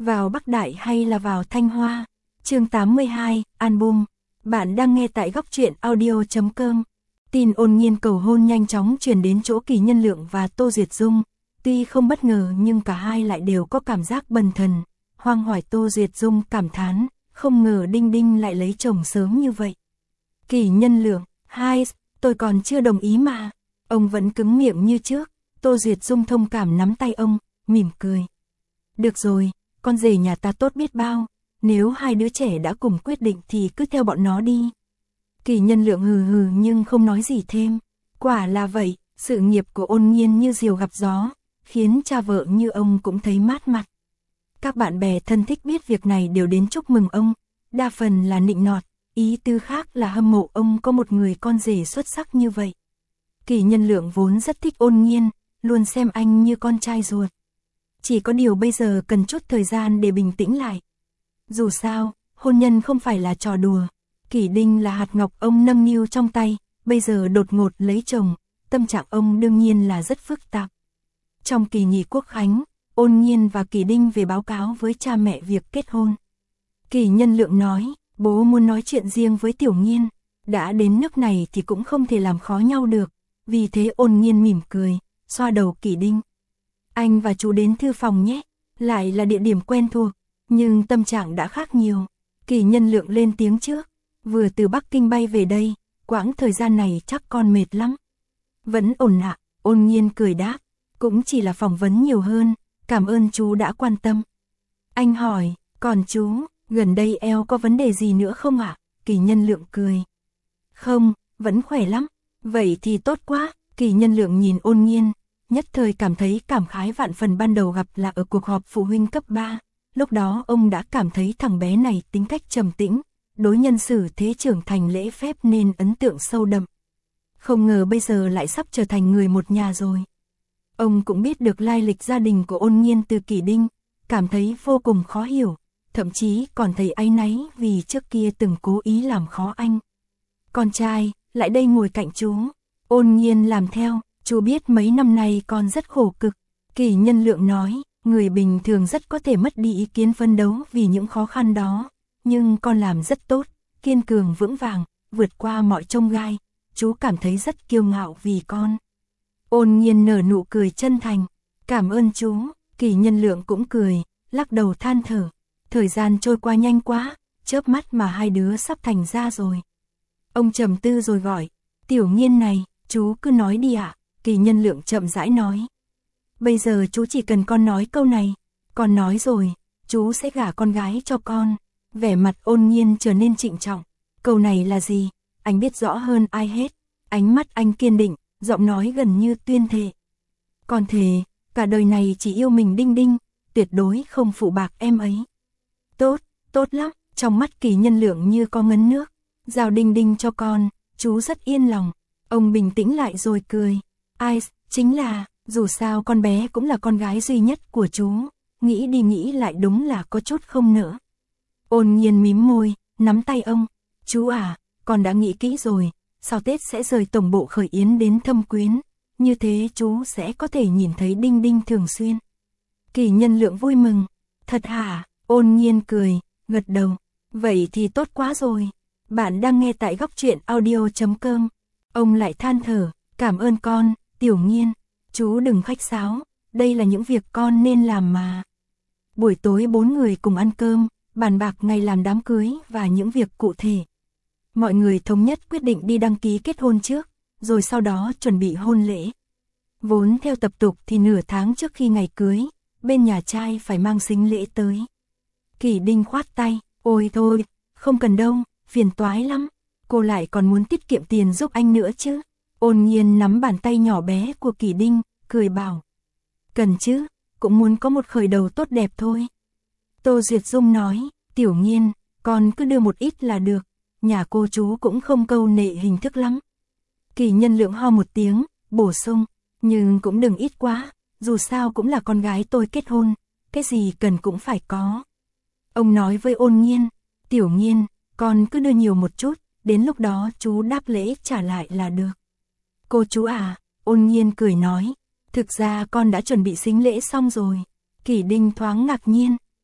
vào Bắc Đại hay là vào Thanh Hoa? Chương 82, album. Bạn đang nghe tại góc truyện audio.com. Tin Ôn Nhiên cầu hôn nhanh chóng truyền đến chỗ Kỳ Nhân Lượng và Tô Duyệt Dung. Tuy không bất ngờ nhưng cả hai lại đều có cảm giác bần thần. Hoang hoài Tô Duyệt Dung cảm thán, không ngờ Đinh Đinh lại lấy chồng sớm như vậy. Kỳ Nhân Lượng, tôi còn chưa đồng ý mà. Ông vẫn cứng miệng như trước. Tô Duyệt Dung thông cảm nắm tay ông, mỉm cười. Được rồi, con rể nhà ta tốt biết bao. Nếu hai đứa trẻ đã cùng quyết định thì cứ theo bọn nó đi. Kỳ Nhân Lượng hừ hừ nhưng không nói gì thêm. Quả là vậy, sự nghiệp của Ôn Nhiên như diều gặp gió, khiến cha vợ như ông cũng thấy mát mặt. Các bạn bè thân thích biết việc này đều đến chúc mừng ông, đa phần là nịnh nọt, ý tư khác là hâm mộ ông có một người con rể xuất sắc như vậy. Kỳ Nhân Lượng vốn rất thích Ôn Nhiên, luôn xem anh như con trai ruột. Chỉ có điều bây giờ cần chút thời gian để bình tĩnh lại. Dù sao, hôn nhân không phải là trò đùa. Kỷ Đinh là hạt ngọc ông nâng niu trong tay, bây giờ đột ngột lấy chồng, tâm trạng ông đương nhiên là rất phức tạp. Trong kỳ nghỉ Quốc khánh, Ôn Nhiên và Kỷ Đinh về báo cáo với cha mẹ việc kết hôn. Kỳ Nhân Lượng nói, bố muốn nói chuyện riêng với Tiểu Nhiên, đã đến nước này thì cũng không thể làm khó nhau được, vì thế Ôn Nhiên mỉm cười, xoa đầu Kỷ Đinh. Anh và chú đến thư phòng nhé, lại là địa điểm quen thuộc, nhưng tâm trạng đã khác nhiều. Kỳ Nhân Lượng lên tiếng trước, vừa từ Bắc Kinh bay về đây, quãng thời gian này chắc con mệt lắm. Vẫn ổn ạ, Ôn Nhiên cười đáp, cũng chỉ là phỏng vấn nhiều hơn, cảm ơn chú đã quan tâm. Anh hỏi, còn chú, gần đây eo có vấn đề gì nữa không ạ? Kỳ Nhân Lượng cười. Không, vẫn khỏe lắm. Vậy thì tốt quá. Kỳ Nhân Lượng nhìn Ôn Nhiên, nhất thời cảm thấy cảm khái vạn phần. Ban đầu gặp là ở cuộc họp phụ huynh cấp 3, lúc đó ông đã cảm thấy thằng bé này tính cách trầm tĩnh, đối nhân xử thế trưởng thành lễ phép nên ấn tượng sâu đậm. Không ngờ bây giờ lại sắp trở thành người một nhà rồi. Ông cũng biết được lai lịch gia đình của Ôn Nhiên từ Kỷ Đinh, cảm thấy vô cùng khó hiểu, thậm chí còn thấy áy náy vì trước kia từng cố ý làm khó anh. Con trai, lại đây ngồi cạnh chú. Ôn Nhiên làm theo, chú biết mấy năm nay con rất khổ cực. Kỳ Nhân Lượng nói, người bình thường rất có thể mất đi ý kiến phấn đấu vì những khó khăn đó, nhưng con làm rất tốt, kiên cường vững vàng, vượt qua mọi chông gai, chú cảm thấy rất kiêu ngạo vì con. Ôn Nhiên nở nụ cười chân thành, cảm ơn chú. Kỳ Nhân Lượng cũng cười, lắc đầu than thở, thời gian trôi qua nhanh quá, chớp mắt mà hai đứa sắp thành ra rồi. Ông trầm tư rồi gọi, Tiểu Nhiên này, chú cứ nói đi ạ. Kỳ Nhân Lượng chậm rãi nói, bây giờ chú chỉ cần con nói câu này, con nói rồi, chú sẽ gả con gái cho con. Vẻ mặt Ôn Nhiên trở nên trịnh trọng, câu này là gì, anh biết rõ hơn ai hết. Ánh mắt anh kiên định, giọng nói gần như tuyên thệ. Con thề, cả đời này chỉ yêu mình Đinh Đinh, tuyệt đối không phụ bạc em ấy. Tốt, tốt lắm, trong mắt Kỳ Nhân Lượng như có ngấn nước. Giao Đinh Đinh cho con, chú rất yên lòng. Ông bình tĩnh lại rồi cười. Ai, chính là, dù sao con bé cũng là con gái duy nhất của chú. Nghĩ đi nghĩ lại đúng là có chút không nỡ. Ôn Nhiên mím môi, nắm tay ông. Chú à, con đã nghĩ kỹ rồi, sau Tết sẽ rời tổng bộ khởi yến đến Thâm Quyến. Như thế chú sẽ có thể nhìn thấy Đinh Đinh thường xuyên. Kỳ Nhân Lượng vui mừng. Thật hả? Ôn Nhiên cười, gật đầu. Vậy thì tốt quá rồi. Bạn đang nghe tại góc truyện audio.com. Ông lại than thở, cảm ơn con, Tiểu Nhiên. Chú đừng khách sáo, đây là những việc con nên làm mà. Buổi tối 4 người cùng ăn cơm, bàn bạc ngày làm đám cưới và những việc cụ thể. Mọi người thống nhất quyết định đi đăng ký kết hôn trước, rồi sau đó chuẩn bị hôn lễ. Vốn theo tập tục thì nửa tháng trước khi ngày cưới, bên nhà trai phải mang sính lễ tới. Kỷ Đinh khoát tay, ôi thôi, không cần đâu, phiền toái lắm, cô lại còn muốn tiết kiệm tiền giúp anh nữa chứ. Ôn Nhiên nắm bàn tay nhỏ bé của Kỷ Đinh, cười bảo. Cần chứ, cũng muốn có một khởi đầu tốt đẹp thôi. Tô Duyệt Dung nói, Tiểu Nhiên, con cứ đưa một ít là được, nhà cô chú cũng không câu nệ hình thức lắm. Kỳ Nhân Lượng ho một tiếng, bổ sung, nhưng cũng đừng ít quá, dù sao cũng là con gái tôi kết hôn, cái gì cần cũng phải có. Ông nói với Ôn Nhiên, Tiểu Nhiên, con cứ đưa nhiều một chút, đến lúc đó chú đáp lễ trả lại là được. Cô chú à, Ôn Nhiên cười nói, thực ra con đã chuẩn bị sính lễ xong rồi. Kỷ Đinh thoáng ngạc nhiên,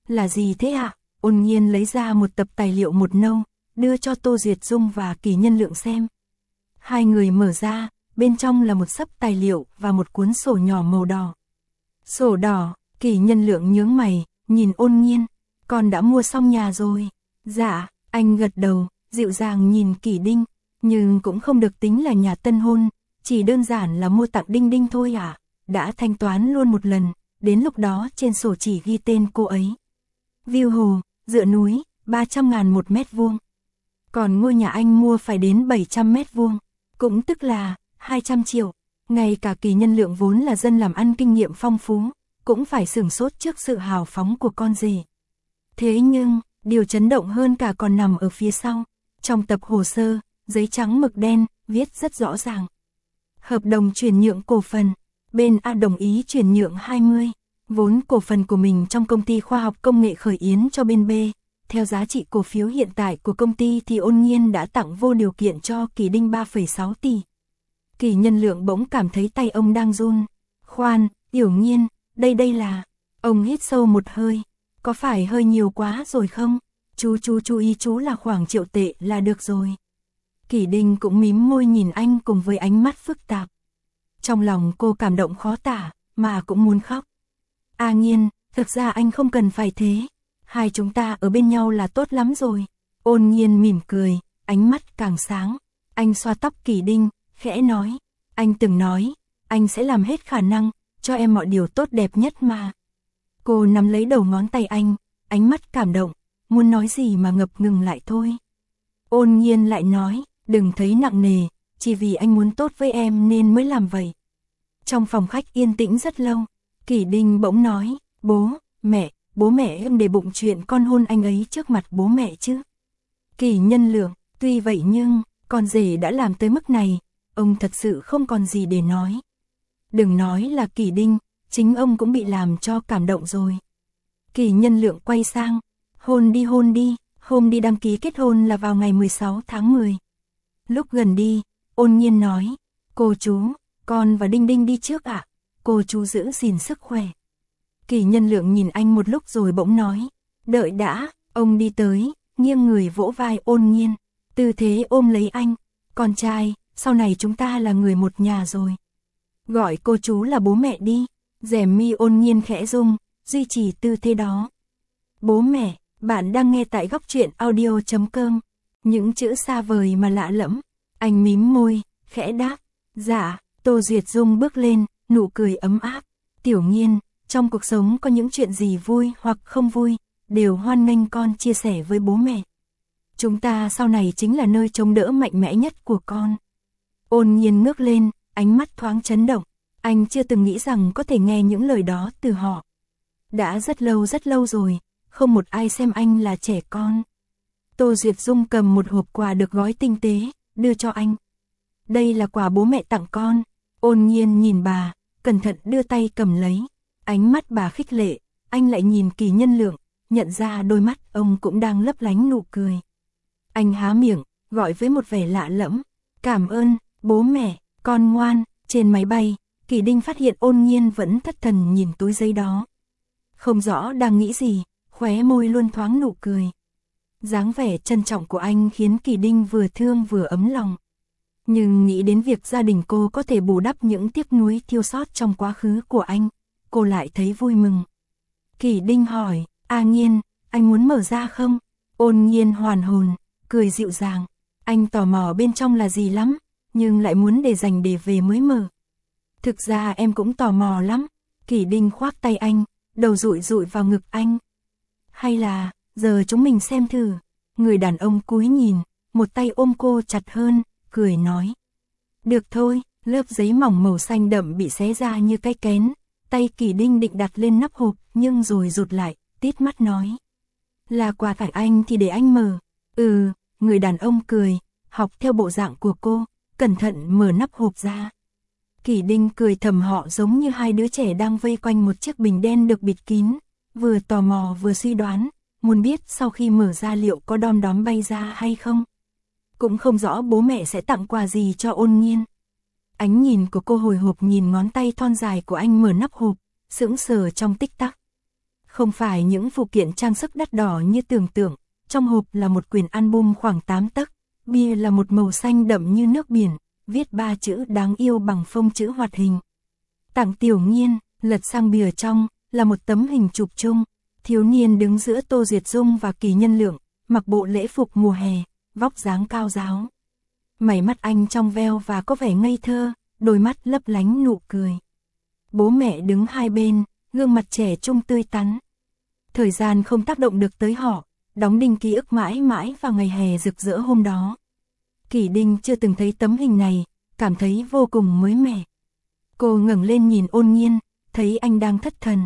Là gì thế ạ? Ôn Nhiên lấy ra một tập tài liệu một nâu, đưa cho Tô Duyệt Dung và Kỳ Nhân Lượng xem. Hai người mở ra, bên trong là một xấp tài liệu và một cuốn sổ nhỏ màu đỏ. Sổ đỏ, Kỳ Nhân Lượng nhướng mày, nhìn Ôn Nhiên, con đã mua xong nhà rồi. Dạ, anh gật đầu, dịu dàng nhìn Kỳ Đinh, nhưng cũng không được tính là nhà tân hôn, chỉ đơn giản là mua tặng Đinh Đinh thôi à. Đã thanh toán luôn một lần, đến lúc đó trên sổ chỉ ghi tên cô ấy. View hồ, dựa núi, 300.000 một mét vuông. Còn ngôi nhà anh mua phải đến 700 mét vuông, cũng tức là 200 triệu. Ngay cả Kỳ Nhân Lượng vốn là dân làm ăn kinh nghiệm phong phú, cũng phải sửng sốt trước sự hào phóng của con rể. Thế nhưng, điều chấn động hơn cả còn nằm ở phía sau. Trong tập hồ sơ, giấy trắng mực đen, viết rất rõ ràng. Hợp đồng chuyển nhượng cổ phần, bên A đồng ý chuyển nhượng 20 vốn cổ phần của mình trong công ty khoa học công nghệ Khởi Yến cho bên B. Theo giá trị cổ phiếu hiện tại của công ty thì Ôn Nhiên đã tặng vô điều kiện cho Kỳ Đinh 3,6 tỷ. Kỳ Nhân Lượng bỗng cảm thấy tay ông đang run. Khoan, Tiểu Nhiên, đây là... Ông hít sâu một hơi. Có phải hơi nhiều quá rồi không? Chú ý chú là khoảng triệu tệ là được rồi. Kỳ Đinh cũng mím môi nhìn anh cùng với ánh mắt phức tạp. Trong lòng cô cảm động khó tả, mà cũng muốn khóc. A Nhiên, thực ra anh không cần phải thế. Hai chúng ta ở bên nhau là tốt lắm rồi. Ôn Nhiên mỉm cười, ánh mắt càng sáng. Anh xoa tóc Kỳ Đinh, khẽ nói. Anh từng nói, anh sẽ làm hết khả năng, cho em mọi điều tốt đẹp nhất mà. Cô nắm lấy đầu ngón tay anh, ánh mắt cảm động, muốn nói gì mà ngập ngừng lại thôi. Ôn Nhiên lại nói, đừng thấy nặng nề, chỉ vì anh muốn tốt với em nên mới làm vậy. Trong phòng khách yên tĩnh rất lâu, Kỳ Đinh bỗng nói, bố mẹ em để bụng chuyện con hôn anh ấy trước mặt bố mẹ chứ. Kỳ Nhân Lượng, tuy vậy nhưng, con rể đã làm tới mức này, ông thật sự không còn gì để nói. Đừng nói là Kỳ Đinh, chính ông cũng bị làm cho cảm động rồi. Kỳ Nhân Lượng quay sang, hôn đi, hôm đi đăng ký kết hôn là vào ngày 16 tháng 10. Lúc gần đi, Ôn Nhiên nói, cô chú, con và Đinh Đinh đi trước ạ, cô chú giữ gìn sức khỏe. Kỳ Nhân Lượng nhìn anh một lúc rồi bỗng nói, đợi đã, ông đi tới, nghiêng người vỗ vai Ôn Nhiên, tư thế ôm lấy anh, con trai, sau này chúng ta là người một nhà rồi. Gọi cô chú là bố mẹ đi, rèm mi Ôn Nhiên khẽ rung, duy trì tư thế đó. Bố mẹ, bạn đang nghe tại Góc Truyện Audio.com, những chữ xa vời mà lạ lẫm, anh mím môi, khẽ đáp, dạ. Tô Duyệt Dung bước lên, nụ cười ấm áp, Tiểu Nhiên, trong cuộc sống có những chuyện gì vui hoặc không vui, đều hoan nghênh con chia sẻ với bố mẹ. Chúng ta sau này chính là nơi chống đỡ mạnh mẽ nhất của con. Ôn Nhiên ngước lên, ánh mắt thoáng chấn động, anh chưa từng nghĩ rằng có thể nghe những lời đó từ họ. Đã rất lâu rồi, không một ai xem anh là trẻ con. Tô Duyệt Dung cầm một hộp quà được gói tinh tế, đưa cho anh. Đây là quà bố mẹ tặng con. Ôn Nhiên nhìn bà, cẩn thận đưa tay cầm lấy. Ánh mắt bà khích lệ, anh lại nhìn Kỳ Nhân Lượng, nhận ra đôi mắt ông cũng đang lấp lánh nụ cười. Anh há miệng, gọi với một vẻ lạ lẫm, cảm ơn, bố mẹ, con ngoan. Trên máy bay, Kỳ Đinh phát hiện Ôn Nhiên vẫn thất thần nhìn túi giấy đó. Không rõ đang nghĩ gì, khóe môi luôn thoáng nụ cười. Dáng vẻ trân trọng của anh khiến Kỳ Đinh vừa thương vừa ấm lòng. Nhưng nghĩ đến việc gia đình cô có thể bù đắp những tiếc nuối thiếu sót trong quá khứ của anh, cô lại thấy vui mừng. Kỳ Đinh hỏi, A Nhiên, anh muốn mở ra không? Ôn Nhiên hoàn hồn, cười dịu dàng. Anh tò mò bên trong là gì lắm, nhưng lại muốn để dành để về mới mở. Thực ra em cũng tò mò lắm. Kỳ Đinh khoác tay anh, đầu dụi vào ngực anh. Hay là, giờ chúng mình xem thử. Người đàn ông cúi nhìn, một tay ôm cô chặt hơn, cười nói. Được thôi, lớp giấy mỏng màu xanh đậm bị xé ra như cái kén. Tay Kỳ Đinh định đặt lên nắp hộp, nhưng rồi rụt lại, tít mắt nói. Là quà tặng anh thì để anh mở. Người đàn ông cười, học theo bộ dạng của cô, cẩn thận mở nắp hộp ra. Kỳ Đinh cười thầm, họ giống như hai đứa trẻ đang vây quanh một chiếc bình đen được bịt kín, vừa tò mò vừa suy đoán, muốn biết sau khi mở ra liệu có đom đóm bay ra hay không. Cũng không rõ bố mẹ sẽ tặng quà gì cho Ôn Nhiên. Ánh nhìn của cô hồi hộp nhìn ngón tay thon dài của anh mở nắp hộp, sững sờ trong tích tắc. Không phải những phụ kiện trang sức đắt đỏ như tưởng tượng, trong hộp là một quyển album khoảng 8 tấc, bìa là một màu xanh đậm như nước biển, viết 3 chữ đáng yêu bằng phông chữ hoạt hình. Tặng Tiểu Nhiên, lật sang bìa trong, là một tấm hình chụp chung, thiếu niên đứng giữa Tô Duyệt Dung và Kỳ Nhân Lượng, mặc bộ lễ phục mùa hè, vóc dáng cao ráo. Mày mắt anh trong veo và có vẻ ngây thơ, đôi mắt lấp lánh nụ cười. Bố mẹ đứng hai bên, gương mặt trẻ trung tươi tắn. Thời gian không tác động được tới họ, đóng đinh ký ức mãi mãi vào ngày hè rực rỡ hôm đó. Kỳ Đinh chưa từng thấy tấm hình này, cảm thấy vô cùng mới mẻ. Cô ngẩng lên nhìn Ôn Nhiên, thấy anh đang thất thần.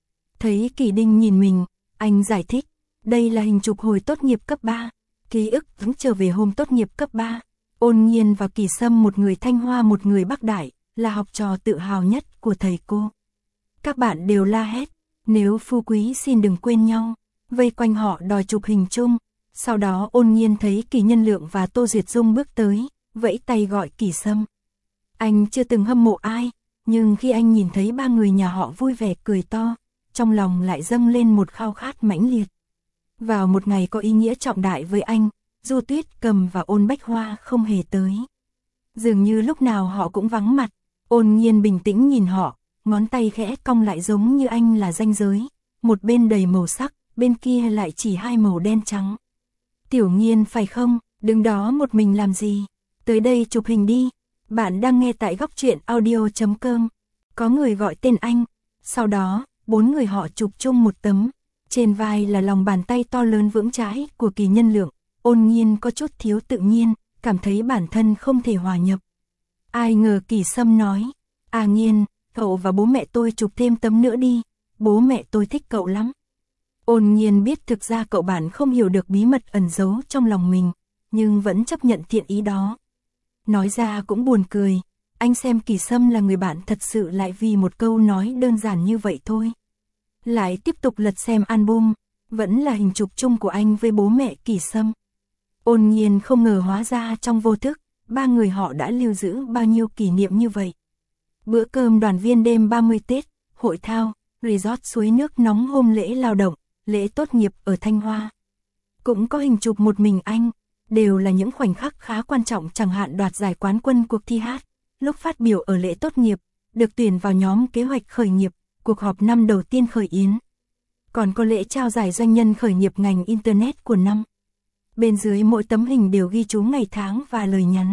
Thấy Kỳ Đinh nhìn mình, anh giải thích, đây là hình chụp hồi tốt nghiệp cấp 3, ký ức vẫn trở về hôm tốt nghiệp cấp 3. Ôn Nhiên và Kỳ Sâm, một người Thanh Hoa một người Bắc Đại, là học trò tự hào nhất của thầy cô. Các bạn đều la hét, nếu phú quý xin đừng quên nhau, vây quanh họ đòi chụp hình chung. Sau đó Ôn Nhiên thấy Kỳ Nhân Lượng và Tô Duyệt Dung bước tới, vẫy tay gọi Kỳ Sâm. Anh chưa từng hâm mộ ai, nhưng khi anh nhìn thấy ba người nhà họ vui vẻ cười to, trong lòng lại dâng lên một khao khát mãnh liệt. Vào một ngày có ý nghĩa trọng đại với anh, Du Tuyết Cầm và Ôn Bách Hoa không hề tới. Dường như lúc nào họ cũng vắng mặt, Ôn Nhiên bình tĩnh nhìn họ, ngón tay khẽ cong lại giống như anh là ranh giới, một bên đầy màu sắc, bên kia lại chỉ hai màu đen trắng. Tiểu Nhiên phải không, đứng đó một mình làm gì, tới đây chụp hình đi. Bạn đang nghe tại góc truyện audio.com. Có người gọi tên anh, sau đó, 4 người họ chụp chung một tấm. Trên vai là lòng bàn tay to lớn vững chãi của Kỳ Nhân Lượng. Ôn Nhiên có chút thiếu tự nhiên, cảm thấy bản thân không thể hòa nhập. Ai ngờ Kỳ Sâm nói, à Nhiên, cậu và bố mẹ tôi chụp thêm tấm nữa đi, bố mẹ tôi thích cậu lắm. Ôn Nhiên biết thực ra cậu bạn không hiểu được bí mật ẩn giấu trong lòng mình, nhưng vẫn chấp nhận thiện ý đó. Nói ra cũng buồn cười, anh xem Kỳ Sâm là người bạn thật sự lại vì một câu nói đơn giản như vậy thôi. Lại tiếp tục lật xem album, vẫn là hình chụp chung của anh với bố mẹ Kỳ Sâm. Ôn Nhiên không ngờ hóa ra trong vô thức, ba người họ đã lưu giữ bao nhiêu kỷ niệm như vậy. Bữa cơm đoàn viên đêm 30 Tết, hội thao, resort suối nước nóng hôm lễ lao động, lễ tốt nghiệp ở Thanh Hoa. Cũng có hình chụp một mình anh, đều là những khoảnh khắc khá quan trọng, chẳng hạn đoạt giải quán quân cuộc thi hát, lúc phát biểu ở lễ tốt nghiệp, được tuyển vào nhóm kế hoạch khởi nghiệp, cuộc họp năm đầu tiên khởi yến. Còn có lễ trao giải doanh nhân khởi nghiệp ngành Internet của năm. Bên dưới mỗi tấm hình đều ghi chú ngày tháng và lời nhắn.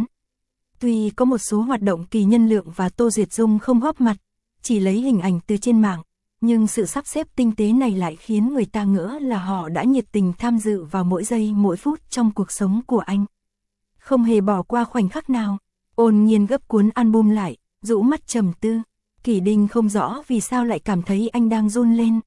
Tuy có một số hoạt động Kỳ Nhân Lượng và Tô Duyệt Dung không góp mặt, chỉ lấy hình ảnh từ trên mạng, nhưng sự sắp xếp tinh tế này lại khiến người ta ngỡ là họ đã nhiệt tình tham dự vào mỗi giây mỗi phút trong cuộc sống của anh. Không hề bỏ qua khoảnh khắc nào. Ôn Nhiên gấp cuốn album lại, rũ mắt trầm tư. Kỳ Đinh không rõ vì sao lại cảm thấy anh đang run lên.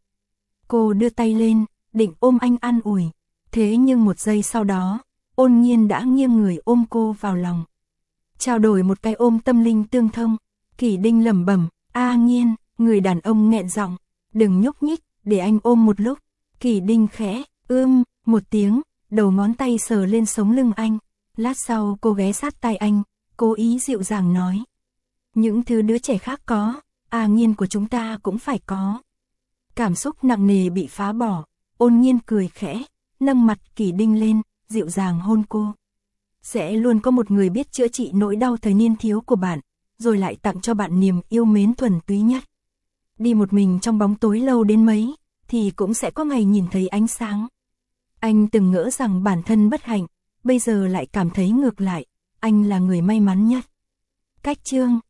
Cô đưa tay lên, định ôm anh an ủi. Thế nhưng một giây sau đó, Ôn Nhiên đã nghiêng người ôm cô vào lòng. Trao đổi một cái ôm tâm linh tương thông. Kỳ Đinh lẩm bẩm, a Nhiên, người đàn ông nghẹn giọng, đừng nhúc nhích, để anh ôm một lúc. Kỳ Đinh khẽ, một tiếng, đầu ngón tay sờ lên sống lưng anh. Lát sau cô ghé sát tai anh, cố ý dịu dàng nói. Những thứ đứa trẻ khác có, a Nhiên của chúng ta cũng phải có. Cảm xúc nặng nề bị phá bỏ, Ôn Nhiên cười khẽ, nâng mặt Kỳ Đinh lên, dịu dàng hôn cô. Sẽ luôn có một người biết chữa trị nỗi đau thời niên thiếu của bạn, rồi lại tặng cho bạn niềm yêu mến thuần túy nhất. Đi một mình trong bóng tối lâu đến mấy, thì cũng sẽ có ngày nhìn thấy ánh sáng. Anh từng ngỡ rằng bản thân bất hạnh, bây giờ lại cảm thấy ngược lại, anh là người may mắn nhất. Cách chương